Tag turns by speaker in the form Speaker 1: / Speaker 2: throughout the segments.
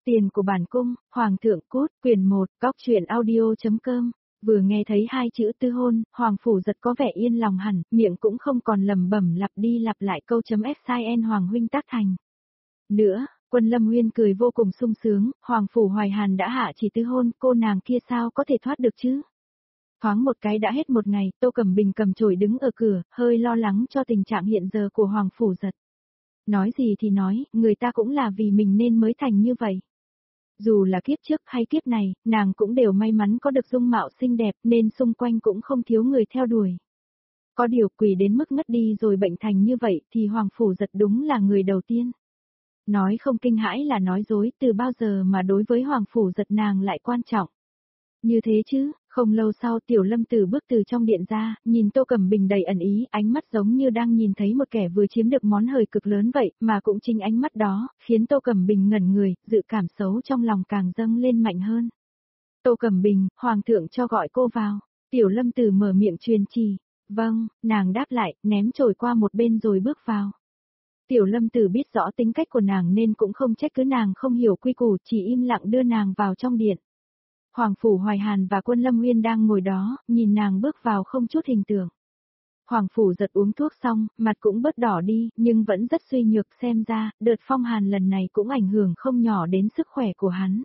Speaker 1: Tiền của bản cung, Hoàng thượng cút, quyển 1, góc truyện audio.com. Vừa nghe thấy hai chữ tư hôn, Hoàng Phủ Giật có vẻ yên lòng hẳn, miệng cũng không còn lẩm bẩm lặp đi lặp lại câu .sin Hoàng huynh tác thành. Nữa, Quân Lâm Nguyên cười vô cùng sung sướng, Hoàng Phủ Hoài Hàn đã hạ chỉ tư hôn, cô nàng kia sao có thể thoát được chứ? Thoáng một cái đã hết một ngày, Tô Cẩm Bình cầm chổi đứng ở cửa, hơi lo lắng cho tình trạng hiện giờ của Hoàng Phủ Giật. Nói gì thì nói, người ta cũng là vì mình nên mới thành như vậy. Dù là kiếp trước hay kiếp này, nàng cũng đều may mắn có được dung mạo xinh đẹp nên xung quanh cũng không thiếu người theo đuổi. Có điều quỷ đến mức ngất đi rồi bệnh thành như vậy thì Hoàng Phủ Giật đúng là người đầu tiên. Nói không kinh hãi là nói dối, từ bao giờ mà đối với Hoàng Phủ Giật nàng lại quan trọng. Như thế chứ, không lâu sau Tiểu Lâm Tử bước từ trong điện ra, nhìn Tô Cẩm Bình đầy ẩn ý, ánh mắt giống như đang nhìn thấy một kẻ vừa chiếm được món hời cực lớn vậy, mà cũng chính ánh mắt đó, khiến Tô Cẩm Bình ngẩn người, dự cảm xấu trong lòng càng dâng lên mạnh hơn. Tô Cẩm Bình, Hoàng thượng cho gọi cô vào. Tiểu Lâm Tử mở miệng truyền chỉ. Vâng, nàng đáp lại, ném chổi qua một bên rồi bước vào. Tiểu Lâm Tử biết rõ tính cách của nàng nên cũng không trách cứ nàng không hiểu quy củ, chỉ im lặng đưa nàng vào trong điện. Hoàng Phủ Hoài Hàn và Quân Lâm Nguyên đang ngồi đó, nhìn nàng bước vào không chút hình tượng. Hoàng Phủ Giật uống thuốc xong, mặt cũng bớt đỏ đi, nhưng vẫn rất suy nhược, xem ra, đợt phong hàn lần này cũng ảnh hưởng không nhỏ đến sức khỏe của hắn.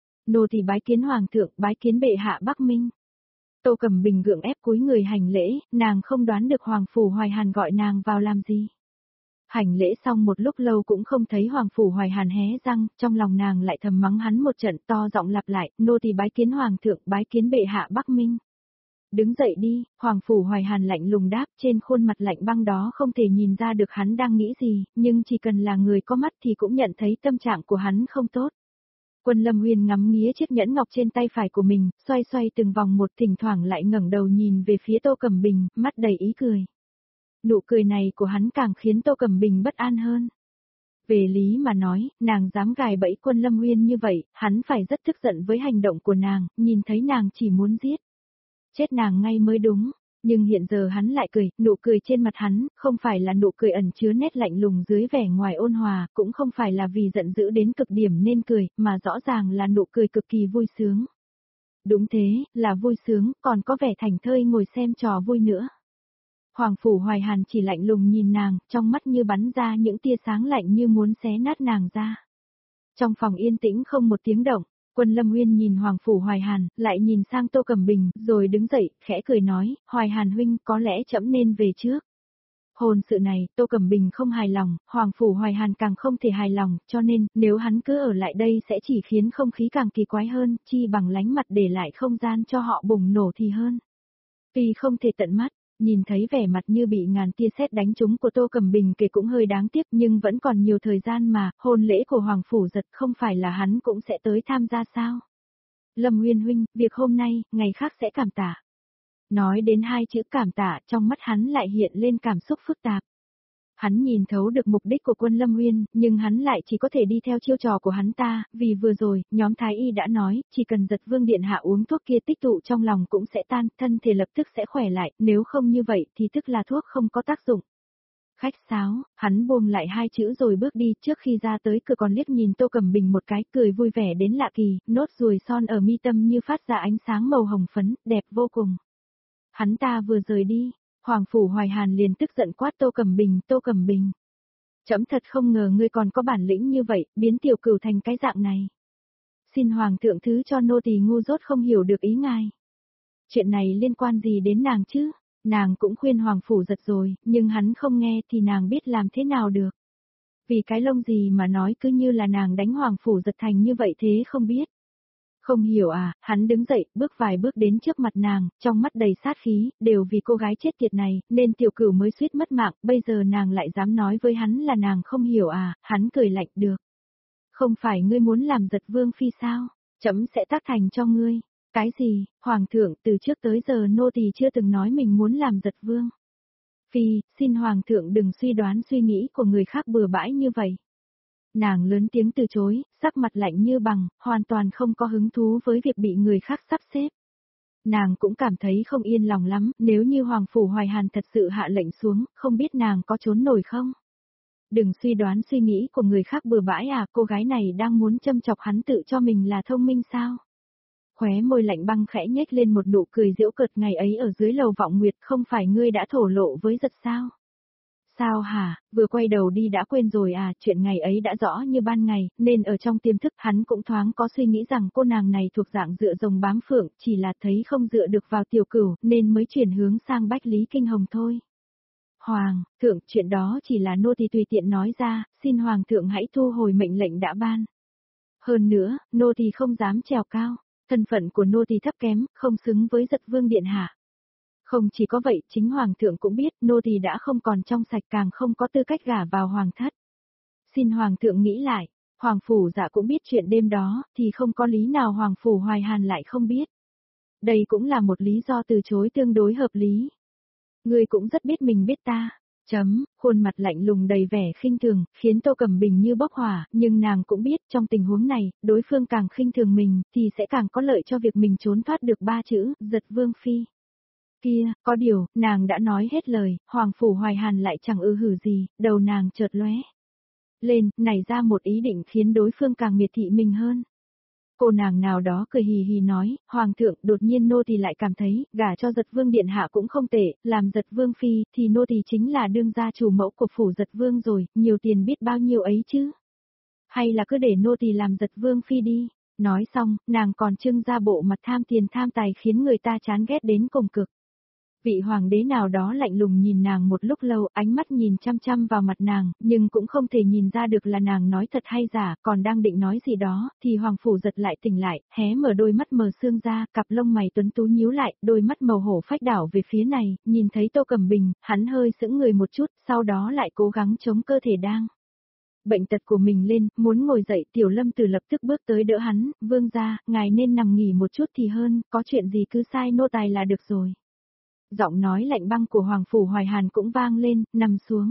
Speaker 1: Nô tỳ bái kiến Hoàng thượng, bái kiến bệ hạ Bắc Minh. Tô Cẩm Bình gượng ép cúi người hành lễ, nàng không đoán được Hoàng Phủ Hoài Hàn gọi nàng vào làm gì. Hành lễ xong một lúc lâu cũng không thấy Hoàng Phủ Hoài Hàn hé răng, trong lòng nàng lại thầm mắng hắn một trận, to giọng lặp lại, nô tỳ bái kiến Hoàng thượng, bái kiến bệ hạ Bắc Minh. Đứng dậy đi, Hoàng Phủ Hoài Hàn lạnh lùng đáp, trên khuôn mặt lạnh băng đó không thể nhìn ra được hắn đang nghĩ gì, nhưng chỉ cần là người có mắt thì cũng nhận thấy tâm trạng của hắn không tốt. Quân Lâm Nguyên ngắm nghía chiếc nhẫn ngọc trên tay phải của mình, xoay xoay từng vòng một, thỉnh thoảng lại ngẩng đầu nhìn về phía Tô Cẩm Bình, mắt đầy ý cười. Nụ cười này của hắn càng khiến Tô Cẩm Bình bất an hơn. Về lý mà nói, nàng dám gài bẫy Quân Lâm Nguyên như vậy, hắn phải rất tức giận với hành động của nàng, nhìn thấy nàng chỉ muốn giết. Chết nàng ngay mới đúng, nhưng hiện giờ hắn lại cười, nụ cười trên mặt hắn, không phải là nụ cười ẩn chứa nét lạnh lùng dưới vẻ ngoài ôn hòa, cũng không phải là vì giận dữ đến cực điểm nên cười, mà rõ ràng là nụ cười cực kỳ vui sướng. Đúng thế, là vui sướng, còn có vẻ thảnh thơi ngồi xem trò vui nữa. Hoàng Phủ Hoài Hàn chỉ lạnh lùng nhìn nàng, trong mắt như bắn ra những tia sáng lạnh như muốn xé nát nàng ra. Trong phòng yên tĩnh không một tiếng động, Quân Lâm Nguyên nhìn Hoàng Phủ Hoài Hàn, lại nhìn sang Tô Cẩm Bình, rồi đứng dậy, khẽ cười nói, Hoài Hàn huynh, có lẽ trẫm nên về trước. Hôn sự này, Tô Cẩm Bình không hài lòng, Hoàng Phủ Hoài Hàn càng không thể hài lòng, cho nên, nếu hắn cứ ở lại đây sẽ chỉ khiến không khí càng kỳ quái hơn, chi bằng lánh mặt để lại không gian cho họ bùng nổ thì hơn. Tuy không thể tận mắt, nhìn thấy vẻ mặt như bị ngàn tia sét đánh trúng của Tô Cẩm Bình kể cũng hơi đáng tiếc, nhưng vẫn còn nhiều thời gian mà, hôn lễ của Hoàng Phủ Giật không phải là hắn cũng sẽ tới tham gia sao? Lâm Nguyên huynh, việc hôm nay, ngày khác sẽ cảm tạ. Nói đến hai chữ cảm tạ, trong mắt hắn lại hiện lên cảm xúc phức tạp. Hắn nhìn thấu được mục đích của Quân Lâm Nguyên, nhưng hắn lại chỉ có thể đi theo chiêu trò của hắn ta, vì vừa rồi, nhóm Thái Y đã nói, chỉ cần Giật Vương điện hạ uống thuốc kia tích tụ trong lòng cũng sẽ tan, thân thể lập tức sẽ khỏe lại, nếu không như vậy thì tức là thuốc không có tác dụng. Khách sáo, hắn buông lại hai chữ rồi bước đi, trước khi ra tới cửa còn liếc nhìn Tô Cẩm Bình một cái, cười vui vẻ đến lạ kỳ, nốt ruồi son ở mi tâm như phát ra ánh sáng màu hồng phấn, đẹp vô cùng. Hắn ta vừa rời đi, Hoàng Phủ Hoài Hàn liền tức giận quát Tô Cẩm Bình, Tô Cẩm Bình. Trẫm thật không ngờ ngươi còn có bản lĩnh như vậy, biến tiểu cửu thành cái dạng này. Xin Hoàng thượng thứ cho nô tỳ ngu dốt không hiểu được ý ngài. Chuyện này liên quan gì đến nàng chứ? Nàng cũng khuyên Hoàng Phủ Giật rồi, nhưng hắn không nghe thì nàng biết làm thế nào được. Vì cái lông gì mà nói cứ như là nàng đánh Hoàng Phủ Giật thành như vậy thế không biết. Không hiểu à, hắn đứng dậy, bước vài bước đến trước mặt nàng, trong mắt đầy sát khí, đều vì cô gái chết tiệt này, nên tiểu cửu mới suýt mất mạng, bây giờ nàng lại dám nói với hắn là nàng không hiểu à, hắn cười lạnh được. Không phải ngươi muốn làm Giật Vương phi sao, trẫm sẽ tác thành cho ngươi. Cái gì, Hoàng thượng, từ trước tới giờ nô tỳ chưa từng nói mình muốn làm Giật Vương. Phi, xin Hoàng thượng đừng suy đoán suy nghĩ của người khác bừa bãi như vậy. Nàng lớn tiếng từ chối, sắc mặt lạnh như bằng, hoàn toàn không có hứng thú với việc bị người khác sắp xếp. Nàng cũng cảm thấy không yên lòng lắm, nếu như Hoàng Phủ Hoài Hàn thật sự hạ lệnh xuống, không biết nàng có trốn nổi không? Đừng suy đoán suy nghĩ của người khác bừa bãi à, cô gái này đang muốn châm chọc hắn tự cho mình là thông minh sao? Khóe môi lạnh băng khẽ nhếch lên một nụ cười giễu cợt, ngày ấy ở dưới lầu vọng nguyệt không phải ngươi đã thổ lộ với giật sao? Sao hả, vừa quay đầu đi đã quên rồi à, chuyện ngày ấy đã rõ như ban ngày, nên ở trong tiềm thức hắn cũng thoáng có suy nghĩ rằng cô nàng này thuộc dạng dựa rồng bám phượng, chỉ là thấy không dựa được vào tiểu cửu, nên mới chuyển hướng sang Bách Lý Kinh Hồng thôi. Hoàng thượng, chuyện đó chỉ là nô tỳ tùy tiện nói ra, xin Hoàng thượng hãy thu hồi mệnh lệnh đã ban. Hơn nữa, nô tỳ không dám trèo cao, thân phận của nô tỳ thấp kém, không xứng với giật vương điện hạ. Không chỉ có vậy, chính Hoàng thượng cũng biết nô tỳ đã không còn trong sạch, càng không có tư cách gả vào Hoàng thất. Xin Hoàng thượng nghĩ lại, Hoàng phủ dạ cũng biết chuyện đêm đó, thì không có lý nào Hoàng phủ Hoài Hàn lại không biết. Đây cũng là một lý do từ chối tương đối hợp lý. Ngươi cũng rất biết mình biết ta. Khuôn mặt lạnh lùng đầy vẻ khinh thường, khiến Tô Cẩm Bình như bốc hỏa, nhưng nàng cũng biết trong tình huống này, đối phương càng khinh thường mình, thì sẽ càng có lợi cho việc mình trốn thoát được 3 chữ, giật vương phi. Kia, có điều, nàng đã nói hết lời, Hoàng phủ Hoài Hàn lại chẳng hử gì, đầu nàng chợt lóe lên, nảy ra một ý định khiến đối phương càng miệt thị mình hơn. Cô nàng nào đó cười hì hì nói, Hoàng thượng, đột nhiên nô tỳ lại cảm thấy, gả cho giật vương điện hạ cũng không tệ, làm giật vương phi, thì nô tỳ chính là đương gia chủ mẫu của phủ giật vương rồi, nhiều tiền biết bao nhiêu ấy chứ. Hay là cứ để nô tỳ làm giật vương phi đi. Nói xong, nàng còn trưng ra bộ mặt tham tiền tham tài khiến người ta chán ghét đến cùng cực. Vị hoàng đế nào đó lạnh lùng nhìn nàng một lúc lâu, ánh mắt nhìn chăm chăm vào mặt nàng, nhưng cũng không thể nhìn ra được là nàng nói thật hay giả, còn đang định nói gì đó, thì hoàng phủ giật lại tỉnh lại, hé mở đôi mắt mờ sương ra, cặp lông mày tuấn tú nhíu lại, đôi mắt màu hổ phách đảo về phía này, nhìn thấy Tô Cẩm Bình, hắn hơi sững người một chút, sau đó lại cố gắng chống cơ thể đang bệnh tật của mình lên, muốn ngồi dậy, Tiểu Lâm Tử lập tức bước tới đỡ hắn, vương gia, ngài nên nằm nghỉ một chút thì hơn, có chuyện gì cứ sai nô tài là được rồi. Giọng nói lạnh băng của Hoàng phủ Hoài Hàn cũng vang lên, nằm xuống.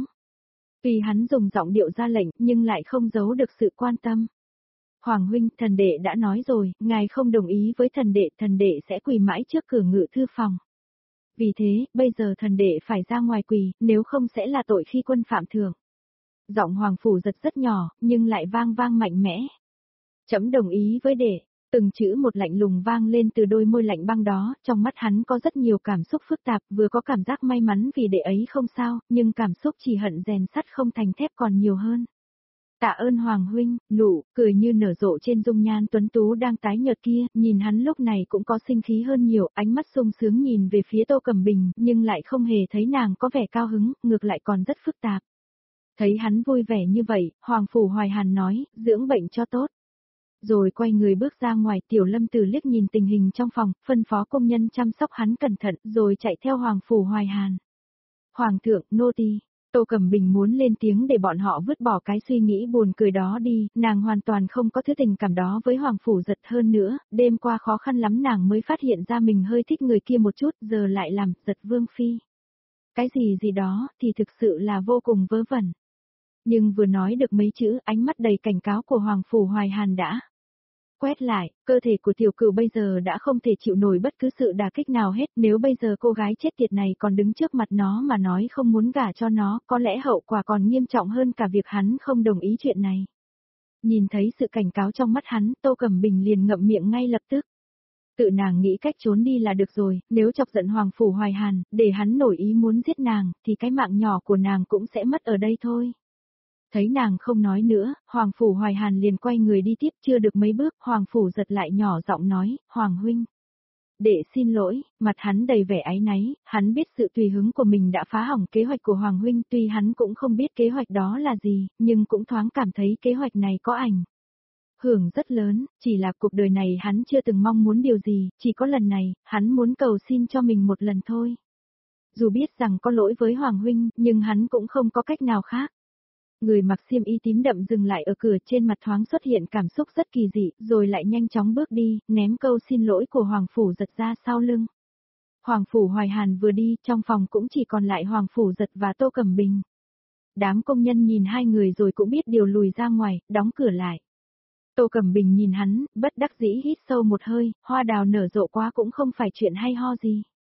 Speaker 1: Vì hắn dùng giọng điệu ra lệnh, nhưng lại không giấu được sự quan tâm. Hoàng huynh, thần đệ đã nói rồi, ngài không đồng ý với thần đệ sẽ quỳ mãi trước cửa ngự thư phòng. Vì thế, bây giờ thần đệ phải ra ngoài quỳ, nếu không sẽ là tội khi quân phạm thượng. Giọng Hoàng phủ giật rất nhỏ, nhưng lại vang vang mạnh mẽ. Trẫm đồng ý với đệ. Từng chữ một lạnh lùng vang lên từ đôi môi lạnh băng đó, trong mắt hắn có rất nhiều cảm xúc phức tạp, vừa có cảm giác may mắn vì đệ ấy không sao, nhưng cảm xúc chỉ hận rèn sắt không thành thép còn nhiều hơn. Tạ ơn Hoàng huynh, nụ cười như nở rộ trên dung nhan tuấn tú đang tái nhợt kia, nhìn hắn lúc này cũng có sinh khí hơn nhiều, ánh mắt sung sướng nhìn về phía Tô Cẩm Bình, nhưng lại không hề thấy nàng có vẻ cao hứng, ngược lại còn rất phức tạp. Thấy hắn vui vẻ như vậy, Hoàng phủ Hoài Hàn nói, dưỡng bệnh cho tốt. Rồi quay người bước ra ngoài, Tiểu Lâm Tử liếc nhìn tình hình trong phòng, phân phó công nhân chăm sóc hắn cẩn thận, rồi chạy theo Hoàng phủ Hoài Hàn. Hoàng thượng, nô tỳ. Tô Cẩm Bình muốn lên tiếng để bọn họ vứt bỏ cái suy nghĩ buồn cười đó đi, nàng hoàn toàn không có thứ tình cảm đó với Hoàng phủ giật hơn nữa, đêm qua khó khăn lắm nàng mới phát hiện ra mình hơi thích người kia một chút, giờ lại làm giật vương phi. Cái gì gì đó, thì thực sự là vô cùng vớ vẩn. Nhưng vừa nói được mấy chữ, ánh mắt đầy cảnh cáo của Hoàng phủ Hoài Hàn đã quét lại, cơ thể của tiểu cửu bây giờ đã không thể chịu nổi bất cứ sự đả kích nào hết, nếu bây giờ cô gái chết tiệt này còn đứng trước mặt nó mà nói không muốn gả cho nó, có lẽ hậu quả còn nghiêm trọng hơn cả việc hắn không đồng ý chuyện này. Nhìn thấy sự cảnh cáo trong mắt hắn, Tô Cẩm Bình liền ngậm miệng ngay lập tức. Tự nàng nghĩ cách trốn đi là được rồi, nếu chọc giận Hoàng phủ Hoài Hàn, để hắn nổi ý muốn giết nàng, thì cái mạng nhỏ của nàng cũng sẽ mất ở đây thôi. Thấy nàng không nói nữa, Hoàng phủ Hoài Hàn liền quay người đi tiếp, chưa được mấy bước, Hoàng phủ giật lại nhỏ giọng nói, Hoàng huynh. Đệ xin lỗi, mặt hắn đầy vẻ áy náy, hắn biết sự tùy hứng của mình đã phá hỏng kế hoạch của Hoàng huynh, tuy hắn cũng không biết kế hoạch đó là gì, nhưng cũng thoáng cảm thấy kế hoạch này có ảnh hưởng rất lớn, chỉ là cuộc đời này hắn chưa từng mong muốn điều gì, chỉ có lần này, hắn muốn cầu xin cho mình một lần thôi. Dù biết rằng có lỗi với Hoàng huynh, nhưng hắn cũng không có cách nào khác. Người mặc xiêm y tím đậm dừng lại ở cửa, trên mặt thoáng xuất hiện cảm xúc rất kỳ dị, rồi lại nhanh chóng bước đi, ném câu xin lỗi của Hoàng phủ giật ra sau lưng. Hoàng phủ Hoài Hàn vừa đi, trong phòng cũng chỉ còn lại Hoàng phủ giật và Tô Cẩm Bình. Đám công nhân nhìn hai người rồi cũng biết điều, lùi ra ngoài, đóng cửa lại. Tô Cẩm Bình nhìn hắn, bất đắc dĩ hít sâu một hơi, hoa đào nở rộ quá cũng không phải chuyện hay ho gì.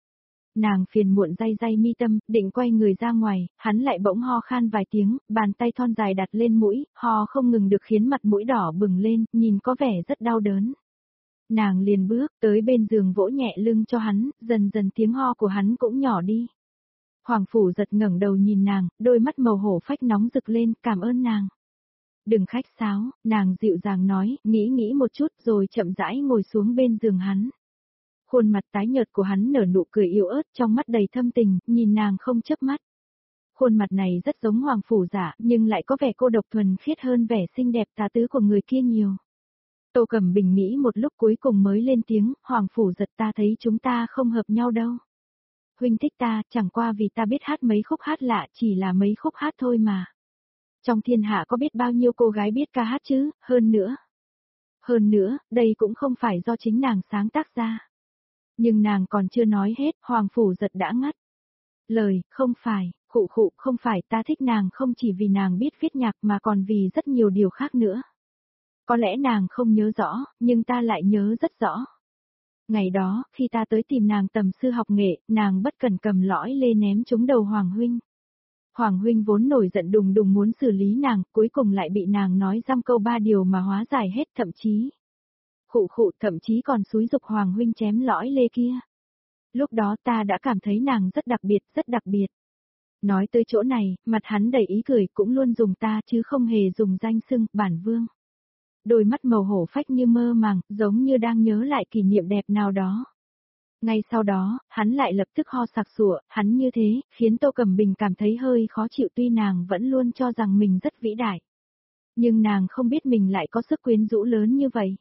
Speaker 1: Nàng phiền muộn day day mi tâm, định quay người ra ngoài, hắn lại bỗng ho khan vài tiếng, bàn tay thon dài đặt lên mũi, ho không ngừng được khiến mặt mũi đỏ bừng lên, nhìn có vẻ rất đau đớn. Nàng liền bước tới bên giường vỗ nhẹ lưng cho hắn, dần dần tiếng ho của hắn cũng nhỏ đi. Hoàng Phủ giật ngẩng đầu nhìn nàng, đôi mắt màu hổ phách nóng rực lên, cảm ơn nàng. Đừng khách sáo, nàng dịu dàng nói, nghĩ một chút rồi chậm rãi ngồi xuống bên giường hắn. Khuôn mặt tái nhợt của hắn nở nụ cười yếu ớt, trong mắt đầy thâm tình, nhìn nàng không chớp mắt. Khuôn mặt này rất giống Hoàng Phủ giả, nhưng lại có vẻ cô độc thuần khiết hơn vẻ xinh đẹp tà tứ của người kia nhiều. Tô Cẩm Bình nghĩ một lúc cuối cùng mới lên tiếng, Hoàng Phủ giật, ta thấy chúng ta không hợp nhau đâu. Huynh thích ta, chẳng qua vì ta biết hát mấy khúc hát lạ, chỉ là mấy khúc hát thôi mà. Trong thiên hạ có biết bao nhiêu cô gái biết ca hát chứ, hơn nữa, đây cũng không phải do chính nàng sáng tác ra. Nhưng nàng còn chưa nói hết, Hoàng Phủ giật đã ngắt lời, không phải, không phải, ta thích nàng không chỉ vì nàng biết viết nhạc mà còn vì rất nhiều điều khác nữa. Có lẽ nàng không nhớ rõ, nhưng ta lại nhớ rất rõ. Ngày đó, khi ta tới tìm nàng tầm sư học nghệ, nàng bất cẩn cầm lõi lê ném trúng đầu Hoàng huynh. Hoàng huynh vốn nổi giận đùng đùng muốn xử lý nàng, cuối cùng lại bị nàng nói dăm câu ba điều mà hóa giải hết, thậm chí còn xúi giục Hoàng huynh chém lõi lê kia. Lúc đó ta đã cảm thấy nàng rất đặc biệt. Nói tới chỗ này, mặt hắn đầy ý cười, cũng luôn dùng ta chứ không hề dùng danh xưng bản vương. Đôi mắt màu hổ phách như mơ màng, giống như đang nhớ lại kỷ niệm đẹp nào đó. Ngay sau đó, hắn lại lập tức ho sặc sụa, hắn như thế, khiến Tô Cẩm Bình cảm thấy hơi khó chịu, tuy nàng vẫn luôn cho rằng mình rất vĩ đại. Nhưng nàng không biết mình lại có sức quyến rũ lớn như vậy.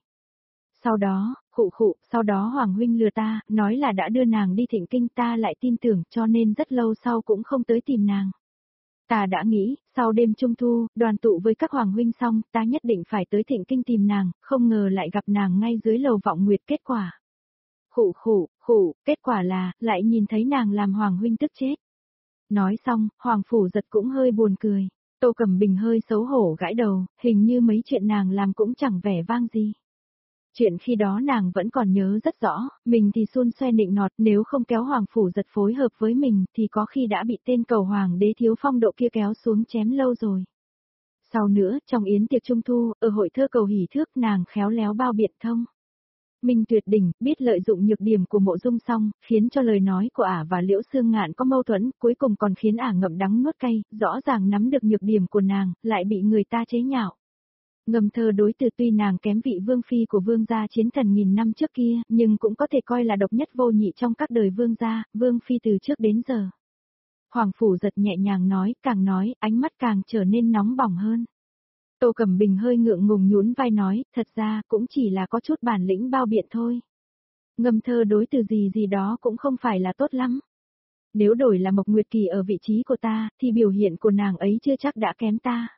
Speaker 1: Sau đó Hoàng huynh lừa ta, nói là đã đưa nàng đi Thịnh Kinh, ta lại tin tưởng, cho nên rất lâu sau cũng không tới tìm nàng. Ta đã nghĩ, sau đêm Trung Thu, đoàn tụ với các Hoàng huynh xong, ta nhất định phải tới Thịnh Kinh tìm nàng, không ngờ lại gặp nàng ngay dưới lầu Vọng Nguyệt, kết quả. Kết quả là, lại nhìn thấy nàng làm Hoàng huynh tức chết. Nói xong, Hoàng Phủ giật cũng hơi buồn cười. Tô Cẩm Bình hơi xấu hổ gãi đầu, hình như mấy chuyện nàng làm cũng chẳng vẻ vang gì. Chuyện khi đó nàng vẫn còn nhớ rất rõ, mình thì xun xoe nịnh nọt, nếu không kéo Hoàng Phủ giật phối hợp với mình thì có khi đã bị tên cầu hoàng đế thiếu phong độ kia kéo xuống chém lâu rồi. Sau nữa, trong yến tiệc Trung Thu, ở hội thơ cầu hỷ thước, nàng khéo léo bao biện thông minh tuyệt đỉnh, biết lợi dụng nhược điểm của Mộ Dung Song, khiến cho lời nói của ả và Liễu Xương Ngạn có mâu thuẫn, cuối cùng còn khiến ả ngậm đắng nuốt cay, rõ ràng nắm được nhược điểm của nàng, lại bị người ta chế nhạo. Ngâm thơ đối từ, tuy nàng kém vị vương phi của vương gia chiến thần nghìn năm trước kia, nhưng cũng có thể coi là độc nhất vô nhị trong các đời vương gia, vương phi từ trước đến giờ. Hoàng Phủ giật nhẹ nhàng nói, ánh mắt càng trở nên nóng bỏng hơn. Tô Cẩm Bình hơi ngượng ngùng nhún vai nói, thật ra cũng chỉ là có chút bản lĩnh bao biện thôi. Ngâm thơ đối từ gì đó cũng không phải là tốt lắm. Nếu đổi là Mộc Nguyệt Kỳ ở vị trí của ta, thì biểu hiện của nàng ấy chưa chắc đã kém ta.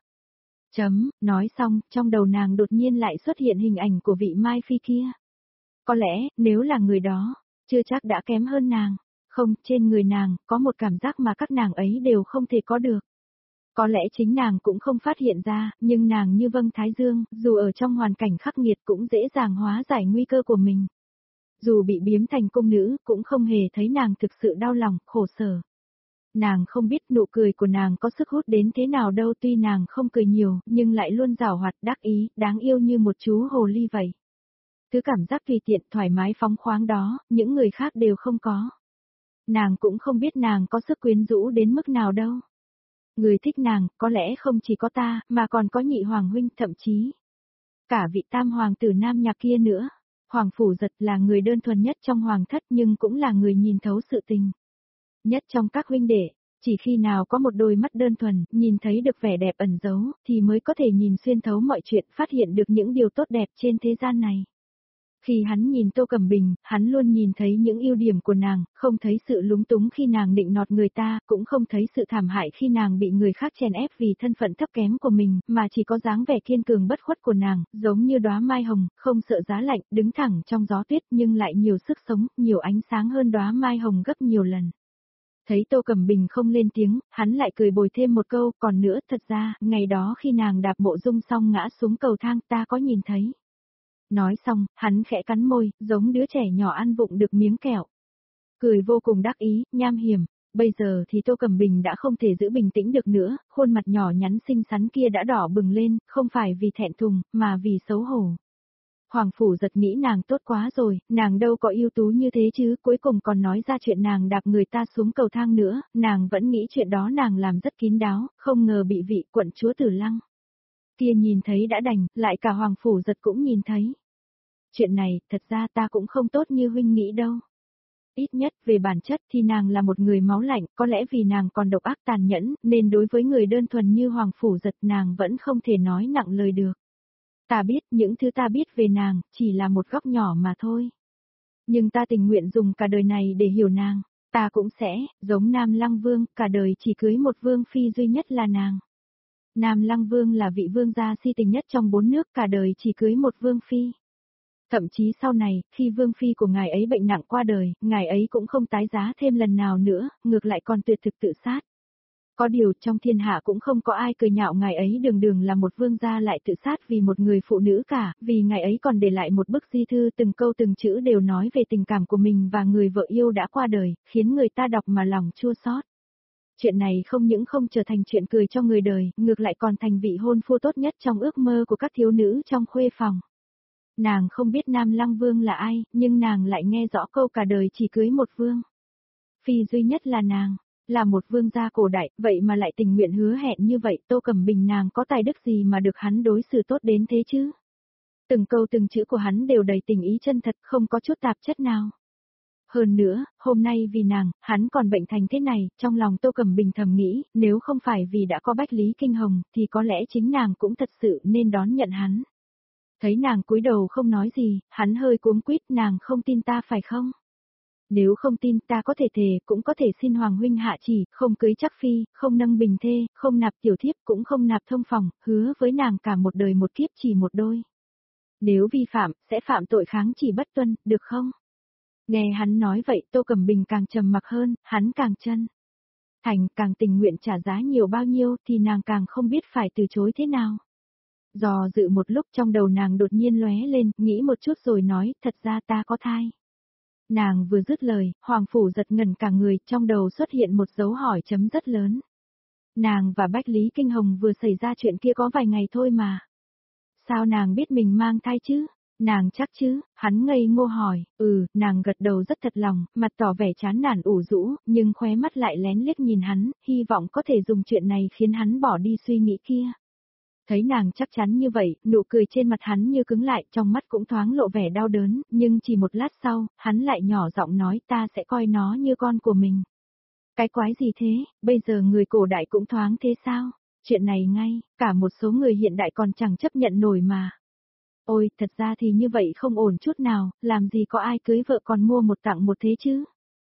Speaker 1: Nói xong, trong đầu nàng đột nhiên lại xuất hiện hình ảnh của vị Mai Phi kia. Có lẽ, nếu là người đó, chưa chắc đã kém hơn nàng. Không, trên người nàng, có một cảm giác mà các nàng ấy đều không thể có được. Có lẽ chính nàng cũng không phát hiện ra, nhưng nàng như vâng thái dương, dù ở trong hoàn cảnh khắc nghiệt cũng dễ dàng hóa giải nguy cơ của mình. Dù bị biếm thành cung nữ, cũng không hề thấy nàng thực sự đau lòng, khổ sở. Nàng không biết nụ cười của nàng có sức hút đến thế nào đâu, tuy nàng không cười nhiều, nhưng lại luôn giảo hoạt, đắc ý, đáng yêu như một chú hồ ly vậy. Thứ cảm giác tùy tiện, thoải mái phóng khoáng đó, những người khác đều không có. Nàng cũng không biết nàng có sức quyến rũ đến mức nào đâu. Người thích nàng, có lẽ không chỉ có ta, mà còn có nhị hoàng huynh, thậm chí cả vị tam hoàng tử Nam Nhạc kia nữa. Hoàng Phủ giật là người đơn thuần nhất trong hoàng thất, nhưng cũng là người nhìn thấu sự tình nhất trong các huynh đệ. Chỉ khi nào có một đôi mắt đơn thuần, nhìn thấy được vẻ đẹp ẩn giấu, thì mới có thể nhìn xuyên thấu mọi chuyện, phát hiện được những điều tốt đẹp trên thế gian này. Khi hắn nhìn Tô Cẩm Bình, hắn luôn nhìn thấy những ưu điểm của nàng, không thấy sự lúng túng khi nàng nịnh nọt người ta, cũng không thấy sự thảm hại khi nàng bị người khác chèn ép vì thân phận thấp kém của mình, mà chỉ có dáng vẻ kiên cường bất khuất của nàng, giống như đóa mai hồng, không sợ giá lạnh, đứng thẳng trong gió tuyết nhưng lại nhiều sức sống, nhiều ánh sáng hơn đóa mai hồng gấp nhiều lần. Thấy Tô Cẩm Bình không lên tiếng, hắn lại cười bồi thêm một câu, còn nữa, thật ra, ngày đó khi nàng đạp Mộ Dung xong ngã xuống cầu thang, ta có nhìn thấy. Nói xong, hắn khẽ cắn môi, giống đứa trẻ nhỏ ăn vụng được miếng kẹo. cười vô cùng đắc ý, nham hiểm. Bây giờ thì Tô Cẩm Bình đã không thể giữ bình tĩnh được nữa, khuôn mặt nhỏ nhắn xinh xắn kia đã đỏ bừng lên, không phải vì thẹn thùng, mà vì xấu hổ. Hoàng Phủ Giật nghĩ nàng tốt quá rồi, nàng đâu có ưu tú như thế chứ, cuối cùng còn nói ra chuyện nàng đạp người ta xuống cầu thang nữa, nàng vẫn nghĩ chuyện đó nàng làm rất kín đáo, không ngờ bị vị quận chúa Tử Lăng kia nhìn thấy đã đành, lại cả Hoàng Phủ Giật cũng nhìn thấy. Chuyện này, thật ra ta cũng không tốt như huynh nghĩ đâu. Ít nhất về bản chất thì nàng là một người máu lạnh, có lẽ vì nàng còn độc ác tàn nhẫn, nên đối với người đơn thuần như Hoàng Phủ Giật nàng vẫn không thể nói nặng lời được. Ta biết những thứ ta biết về nàng, chỉ là một góc nhỏ mà thôi. Nhưng ta tình nguyện dùng cả đời này để hiểu nàng, ta cũng sẽ, giống Nam Lăng Vương, cả đời chỉ cưới một vương phi duy nhất là nàng. Nam Lăng Vương là vị vương gia si tình nhất trong 4 nước, cả đời chỉ cưới một vương phi. Thậm chí sau này, khi vương phi của ngài ấy bệnh nặng qua đời, ngài ấy cũng không tái giá thêm lần nào nữa, ngược lại còn tuyệt thực tự sát. Có điều trong thiên hạ cũng không có ai cười nhạo ngài ấy đường đường là một vương gia lại tự sát vì một người phụ nữ cả, vì ngài ấy còn để lại một bức di thư từng câu từng chữ đều nói về tình cảm của mình và người vợ yêu đã qua đời, khiến người ta đọc mà lòng chua xót. Chuyện này không những không trở thành chuyện cười cho người đời, ngược lại còn thành vị hôn phu tốt nhất trong ước mơ của các thiếu nữ trong khuê phòng. Nàng không biết Nam Lăng Vương là ai, nhưng nàng lại nghe rõ câu cả đời chỉ cưới một vương. Phi duy nhất là nàng, là một vương gia cổ đại, vậy mà lại tình nguyện hứa hẹn như vậy, Tô Cẩm Bình nàng có tài đức gì mà được hắn đối xử tốt đến thế chứ? Từng câu từng chữ của hắn đều đầy tình ý chân thật, không có chút tạp chất nào. Hơn nữa, hôm nay vì nàng, hắn còn bệnh thành thế này, trong lòng Tô Cẩm Bình thầm nghĩ, nếu không phải vì đã có Bách Lý Kinh Hồng, thì có lẽ chính nàng cũng thật sự nên đón nhận hắn. Thấy nàng cúi đầu không nói gì, hắn hơi cuống quýt, nàng không tin ta phải không? Nếu không tin ta có thể thề, cũng có thể xin Hoàng huynh hạ chỉ, không cưới chắc phi, không nâng bình thê, không nạp tiểu thiếp, cũng không nạp thông phòng, hứa với nàng cả một đời một kiếp chỉ một đôi. Nếu vi phạm, sẽ phạm tội kháng chỉ bất tuân, được không? Nghe hắn nói vậy, Tô Cẩm Bình càng trầm mặc hơn, hắn càng chân thành, càng tình nguyện trả giá nhiều bao nhiêu thì nàng càng không biết phải từ chối thế nào. Dò dự một lúc trong đầu nàng đột nhiên lóe lên, nghĩ một chút rồi nói, thật ra ta có thai. Nàng vừa dứt lời, Hoàng Phủ Giật ngẩn cả người, trong đầu xuất hiện một dấu hỏi chấm rất lớn. Nàng và Bách Lý Kinh Hồng vừa xảy ra chuyện kia có vài ngày thôi mà. Sao nàng biết mình mang thai chứ? Nàng chắc chứ? Hắn ngây ngô hỏi, nàng gật đầu rất thật lòng, mặt tỏ vẻ chán nản ủ rũ, nhưng khóe mắt lại lén liếc nhìn hắn, hy vọng có thể dùng chuyện này khiến hắn bỏ đi suy nghĩ kia. Thấy nàng chắc chắn như vậy, nụ cười trên mặt hắn như cứng lại, trong mắt cũng thoáng lộ vẻ đau đớn, nhưng chỉ một lát sau, hắn lại nhỏ giọng nói ta sẽ coi nó như con của mình. Cái quái gì thế, bây giờ người cổ đại cũng thoáng thế sao? Chuyện này ngay, cả một số người hiện đại còn chẳng chấp nhận nổi mà. Ôi, thật ra thì như vậy không ổn chút nào, làm gì có ai cưới vợ còn mua một tặng một thế chứ?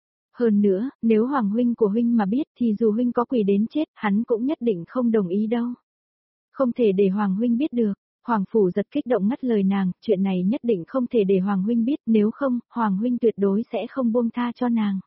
Speaker 1: Hơn nữa, nếu Hoàng huynh của huynh mà biết thì dù huynh có quỳ đến chết, hắn cũng nhất định không đồng ý đâu. Không thể để Hoàng huynh biết được. Hoàng Phủ Giật kích động ngắt lời nàng, chuyện này nhất định không thể để Hoàng huynh biết, nếu không, Hoàng huynh tuyệt đối sẽ không buông tha cho nàng.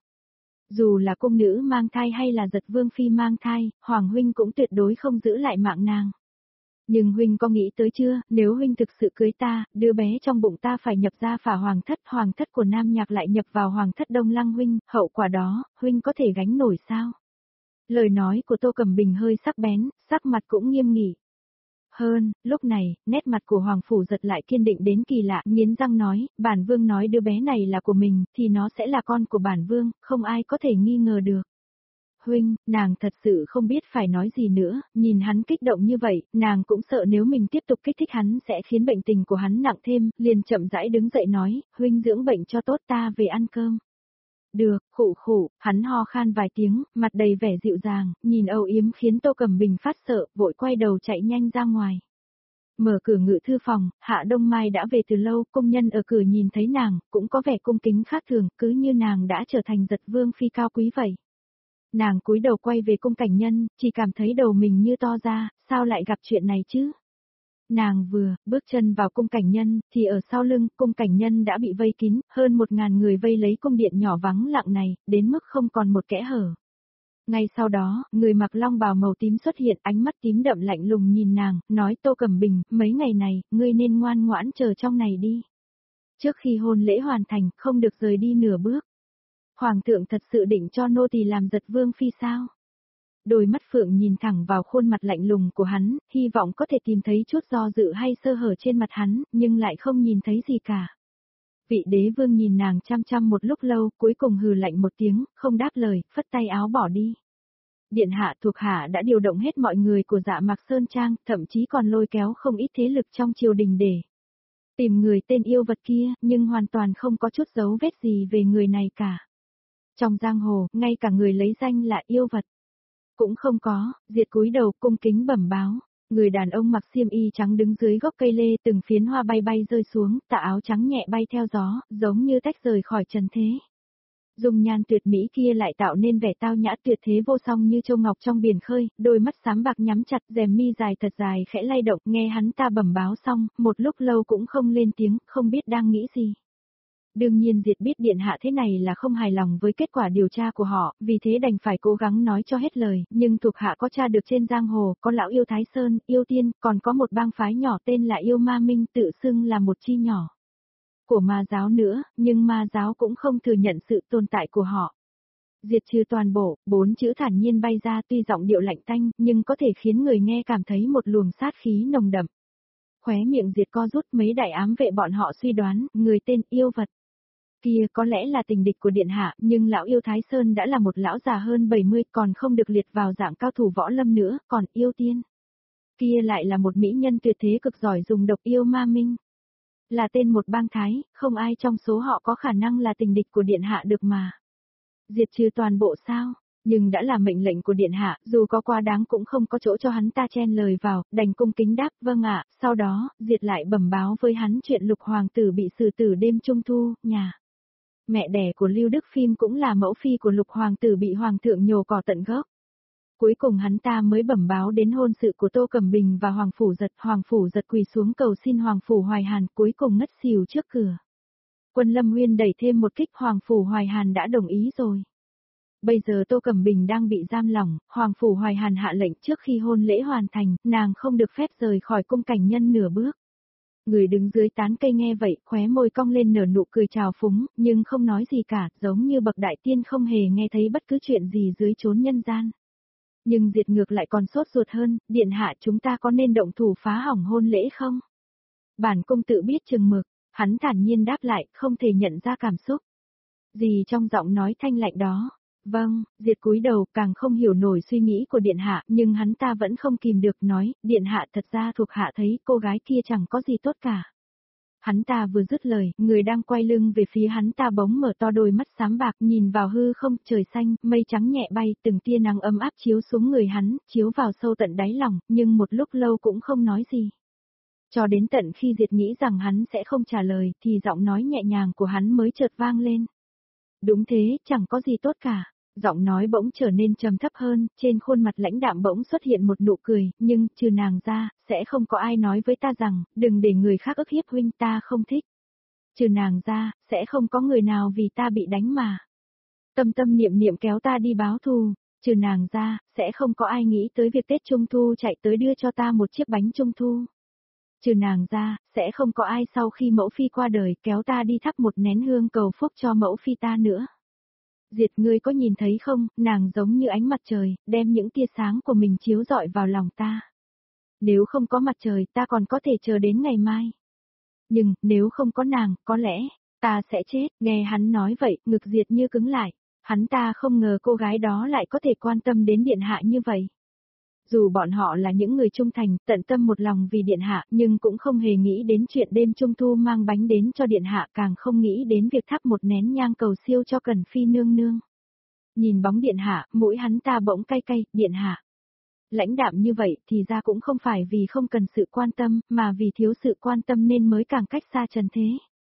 Speaker 1: Dù là cung nữ mang thai hay là Giật Vương phi mang thai, Hoàng huynh cũng tuyệt đối không giữ lại mạng nàng. Nhưng huynh có nghĩ tới chưa, nếu huynh thực sự cưới ta, đứa bé trong bụng ta phải nhập ra phả hoàng thất của Nam Nhạc lại nhập vào hoàng thất Đông Lăng huynh, hậu quả đó, huynh có thể gánh nổi sao? Lời nói của Tô Cẩm Bình hơi sắc bén, sắc mặt cũng nghiêm nghị. Hơn, lúc này, nét mặt của Hoàng Phủ Giật lại kiên định đến kỳ lạ, nghiến răng nói, bản vương nói đứa bé này là của mình, thì nó sẽ là con của bản vương, không ai có thể nghi ngờ được. Huynh, nàng thật sự không biết phải nói gì nữa, nhìn hắn kích động như vậy, nàng cũng sợ nếu mình tiếp tục kích thích hắn sẽ khiến bệnh tình của hắn nặng thêm, liền chậm rãi đứng dậy nói, huynh dưỡng bệnh cho tốt ta về ăn cơm. Được, khụ khụ, hắn ho khan vài tiếng, mặt đầy vẻ dịu dàng, nhìn âu yếm khiến Tô Cẩm Bình phát sợ, vội quay đầu chạy nhanh ra ngoài. Mở cửa ngự thư phòng, Hạ Đông Mai đã về từ lâu, công nhân ở cửa nhìn thấy nàng, cũng có vẻ cung kính khác thường, cứ như nàng đã trở thành Giật Vương phi cao quý vậy. Nàng cúi đầu quay về cung cảnh nhân, chỉ cảm thấy đầu mình như to ra, sao lại gặp chuyện này chứ? Nàng vừa bước chân vào cung cảnh nhân, thì ở sau lưng, cung cảnh nhân đã bị vây kín, hơn 1000 người vây lấy cung điện nhỏ vắng lặng này, đến mức không còn một kẽ hở. Ngay sau đó, người mặc long bào màu tím xuất hiện, ánh mắt tím đậm lạnh lùng nhìn nàng, nói Tô Cẩm Bình, mấy ngày này, ngươi nên ngoan ngoãn chờ trong này đi. Trước khi hôn lễ hoàn thành, không được rời đi nửa bước. Hoàng thượng thật sự định cho nô tỳ làm giật vương phi sao? Đôi mắt Phượng nhìn thẳng vào khuôn mặt lạnh lùng của hắn, hy vọng có thể tìm thấy chút do dự hay sơ hở trên mặt hắn, nhưng lại không nhìn thấy gì cả. Vị đế vương nhìn nàng chăm chăm một lúc lâu, cuối cùng hừ lạnh một tiếng, không đáp lời, phất tay áo bỏ đi. Điện hạ thuộc hạ đã điều động hết mọi người của Dạ Mạc Sơn Trang, thậm chí còn lôi kéo không ít thế lực trong triều đình để tìm người tên yêu vật kia, nhưng hoàn toàn không có chút dấu vết gì về người này cả. Trong giang hồ, ngay cả người lấy danh là yêu vật cũng không có. Diệt cúi đầu cung kính bẩm báo. Người đàn ông mặc xiêm y trắng đứng dưới gốc cây lê, từng phiến hoa bay bay rơi xuống, tà áo trắng nhẹ bay theo gió, giống như tách rời khỏi trần thế. Dung nhan tuyệt mỹ kia lại tạo nên vẻ tao nhã tuyệt thế vô song như châu ngọc trong biển khơi, đôi mắt xám bạc nhắm chặt, rèm mi dài thật dài khẽ lay động, nghe hắn ta bẩm báo xong, một lúc lâu cũng không lên tiếng, không biết đang nghĩ gì. Đương nhiên Diệt biết điện hạ thế này là không hài lòng với kết quả điều tra của họ, vì thế đành phải cố gắng nói cho hết lời, nhưng thuộc hạ có tra được trên giang hồ, có lão yêu Thái Sơn, yêu tiên, còn có một bang phái nhỏ tên là yêu ma minh tự xưng là một chi nhỏ của ma giáo nữa, nhưng ma giáo cũng không thừa nhận sự tồn tại của họ. Diệt trừ toàn bộ, 4 chữ thản nhiên bay ra tuy giọng điệu lạnh tanh, nhưng có thể khiến người nghe cảm thấy một luồng sát khí nồng đậm. Khóe miệng Diệt co rút, mấy đại ám vệ bọn họ suy đoán, người tên yêu vật kia có lẽ là tình địch của điện hạ, nhưng lão yêu Thái Sơn đã là một lão già hơn 70, còn không được liệt vào dạng cao thủ võ lâm nữa, còn yêu tiên kia lại là một mỹ nhân tuyệt thế cực giỏi dùng độc yêu ma minh. Là tên một bang thái, không ai trong số họ có khả năng là tình địch của điện hạ được mà. Diệt trừ toàn bộ sao? Nhưng đã là mệnh lệnh của điện hạ, dù có quá đáng cũng không có chỗ cho hắn ta chen lời vào, đành cung kính đáp, vâng ạ. Sau đó, Diệt lại bẩm báo với hắn chuyện Lục hoàng tử bị xử tử đêm trung thu, nhà mẹ đẻ của Lưu Đức Phim cũng là mẫu phi của Lục hoàng tử bị hoàng thượng nhổ cỏ tận gốc. Cuối cùng hắn ta mới bẩm báo đến hôn sự của Tô Cẩm Bình và Hoàng Phủ Giật quỳ xuống cầu xin Hoàng Phủ Hoài Hàn, cuối cùng ngất xỉu trước cửa. Quân Lâm Nguyên đẩy thêm một kích, Hoàng Phủ Hoài Hàn đã đồng ý rồi. Bây giờ Tô Cẩm Bình đang bị giam lỏng, Hoàng Phủ Hoài Hàn hạ lệnh trước khi hôn lễ hoàn thành, nàng không được phép rời khỏi cung cảnh nhân nửa bước. Người đứng dưới tán cây nghe vậy, khóe môi cong lên nở nụ cười trào phúng, nhưng không nói gì cả, giống như bậc đại tiên không hề nghe thấy bất cứ chuyện gì dưới chốn nhân gian. Nhưng Diệt ngược lại còn sốt ruột hơn, điện hạ chúng ta có nên động thủ phá hỏng hôn lễ không? Bản cung tự biết chừng mực, hắn thản nhiên đáp lại, không thể nhận ra cảm xúc gì trong giọng nói thanh lạnh đó. Vâng, Diệt cúi đầu càng không hiểu nổi suy nghĩ của điện hạ, nhưng hắn ta vẫn không kìm được nói, điện hạ thật ra thuộc hạ thấy cô gái kia chẳng có gì tốt cả. Hắn ta vừa dứt lời, người đang quay lưng về phía hắn ta bỗng mở to đôi mắt xám bạc nhìn vào hư không, trời xanh, mây trắng nhẹ bay, từng tia nắng ấm áp chiếu xuống người hắn, chiếu vào sâu tận đáy lòng, nhưng một lúc lâu cũng không nói gì. Cho đến tận khi Diệt nghĩ rằng hắn sẽ không trả lời, thì giọng nói nhẹ nhàng của hắn mới chợt vang lên. Đúng thế, chẳng có gì tốt cả. Giọng nói bỗng trở nên trầm thấp hơn, trên khuôn mặt lãnh đạm bỗng xuất hiện một nụ cười, nhưng, trừ nàng ra, sẽ không có ai nói với ta rằng, đừng để người khác ức hiếp huynh, ta không thích. Trừ nàng ra, sẽ không có người nào vì ta bị đánh mà tâm tâm niệm niệm kéo ta đi báo thù. Trừ nàng ra, sẽ không có ai nghĩ tới việc Tết Trung Thu chạy tới đưa cho ta một chiếc bánh Trung Thu. Trừ nàng ra, sẽ không có ai sau khi mẫu phi qua đời kéo ta đi thắp một nén hương cầu phúc cho mẫu phi ta nữa. Diệt, ngươi có nhìn thấy không, nàng giống như ánh mặt trời, đem những tia sáng của mình chiếu rọi vào lòng ta. Nếu không có mặt trời ta còn có thể chờ đến ngày mai. Nhưng, nếu không có nàng, có lẽ, ta sẽ chết. Nghe hắn nói vậy, ngực Diệt như cứng lại. Hắn ta không ngờ cô gái đó lại có thể quan tâm đến điện hạ như vậy. Dù bọn họ là những người trung thành, tận tâm một lòng vì điện hạ, nhưng cũng không hề nghĩ đến chuyện đêm trung thu mang bánh đến cho điện hạ, càng không nghĩ đến việc thắp một nén nhang cầu siêu cho Cần Phi nương nương. Nhìn bóng điện hạ, mũi hắn ta bỗng cay cay, điện hạ. Lãnh đạm như vậy thì ra cũng không phải vì không cần sự quan tâm, mà vì thiếu sự quan tâm nên mới càng cách xa trần thế.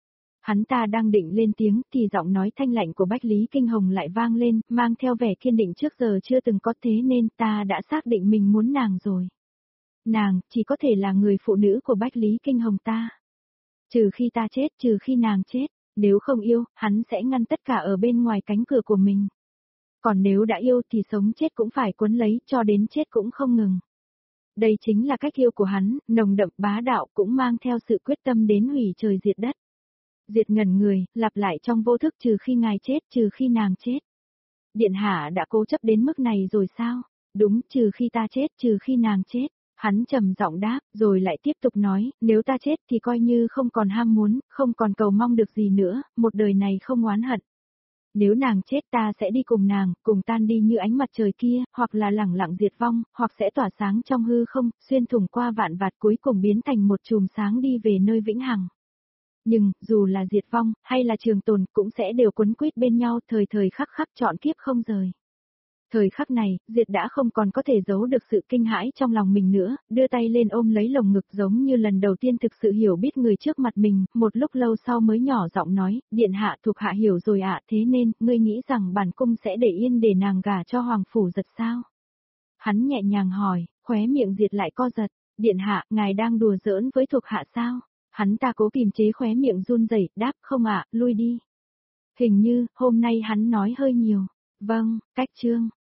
Speaker 1: Hắn ta đang định lên tiếng thì giọng nói thanh lạnh của Bách Lý Kinh Hồng lại vang lên, mang theo vẻ kiên định trước giờ chưa từng có, thế nên ta đã xác định mình muốn nàng rồi. Nàng, chỉ có thể là người phụ nữ của Bách Lý Kinh Hồng ta. Trừ khi ta chết, trừ khi nàng chết, nếu không yêu, hắn sẽ ngăn tất cả ở bên ngoài cánh cửa của mình. Còn nếu đã yêu thì sống chết cũng phải cuốn lấy, cho đến chết cũng không ngừng. Đây chính là cách yêu của hắn, nồng đậm bá đạo cũng mang theo sự quyết tâm đến hủy trời diệt đất. Diệt ngẩn người, lặp lại trong vô thức trừ khi ngài chết, trừ khi nàng chết. Điện hạ đã cố chấp đến mức này rồi sao? Đúng, trừ khi ta chết, trừ khi nàng chết. Hắn trầm giọng đáp, rồi lại tiếp tục nói, nếu ta chết thì coi như không còn ham muốn, không còn cầu mong được gì nữa, một đời này không oán hận. Nếu nàng chết ta sẽ đi cùng nàng, cùng tan đi như ánh mặt trời kia, hoặc là lẳng lặng diệt vong, hoặc sẽ tỏa sáng trong hư không, xuyên thủng qua vạn vạt cuối cùng biến thành một chùm sáng đi về nơi vĩnh hằng. Nhưng, dù là diệt vong, hay là trường tồn, cũng sẽ đều quấn quýt bên nhau, thời thời khắc khắc chọn kiếp không rời. Thời khắc này, Diệt đã không còn có thể giấu được sự kinh hãi trong lòng mình nữa, đưa tay lên ôm lấy lồng ngực giống như lần đầu tiên thực sự hiểu biết người trước mặt mình, một lúc lâu sau mới nhỏ giọng nói, điện hạ thuộc hạ hiểu rồi ạ, thế nên, ngươi nghĩ rằng bản cung sẽ để yên để nàng gả cho hoàng phủ giật sao? Hắn nhẹ nhàng hỏi, khóe miệng Diệt lại co giật, điện hạ, ngài đang đùa giỡn với thuộc hạ sao? Hắn ta cố kìm chế khóe miệng run rẩy, đáp không ạ, lui đi. Hình như, hôm nay hắn nói hơi nhiều. Vâng, cách chương.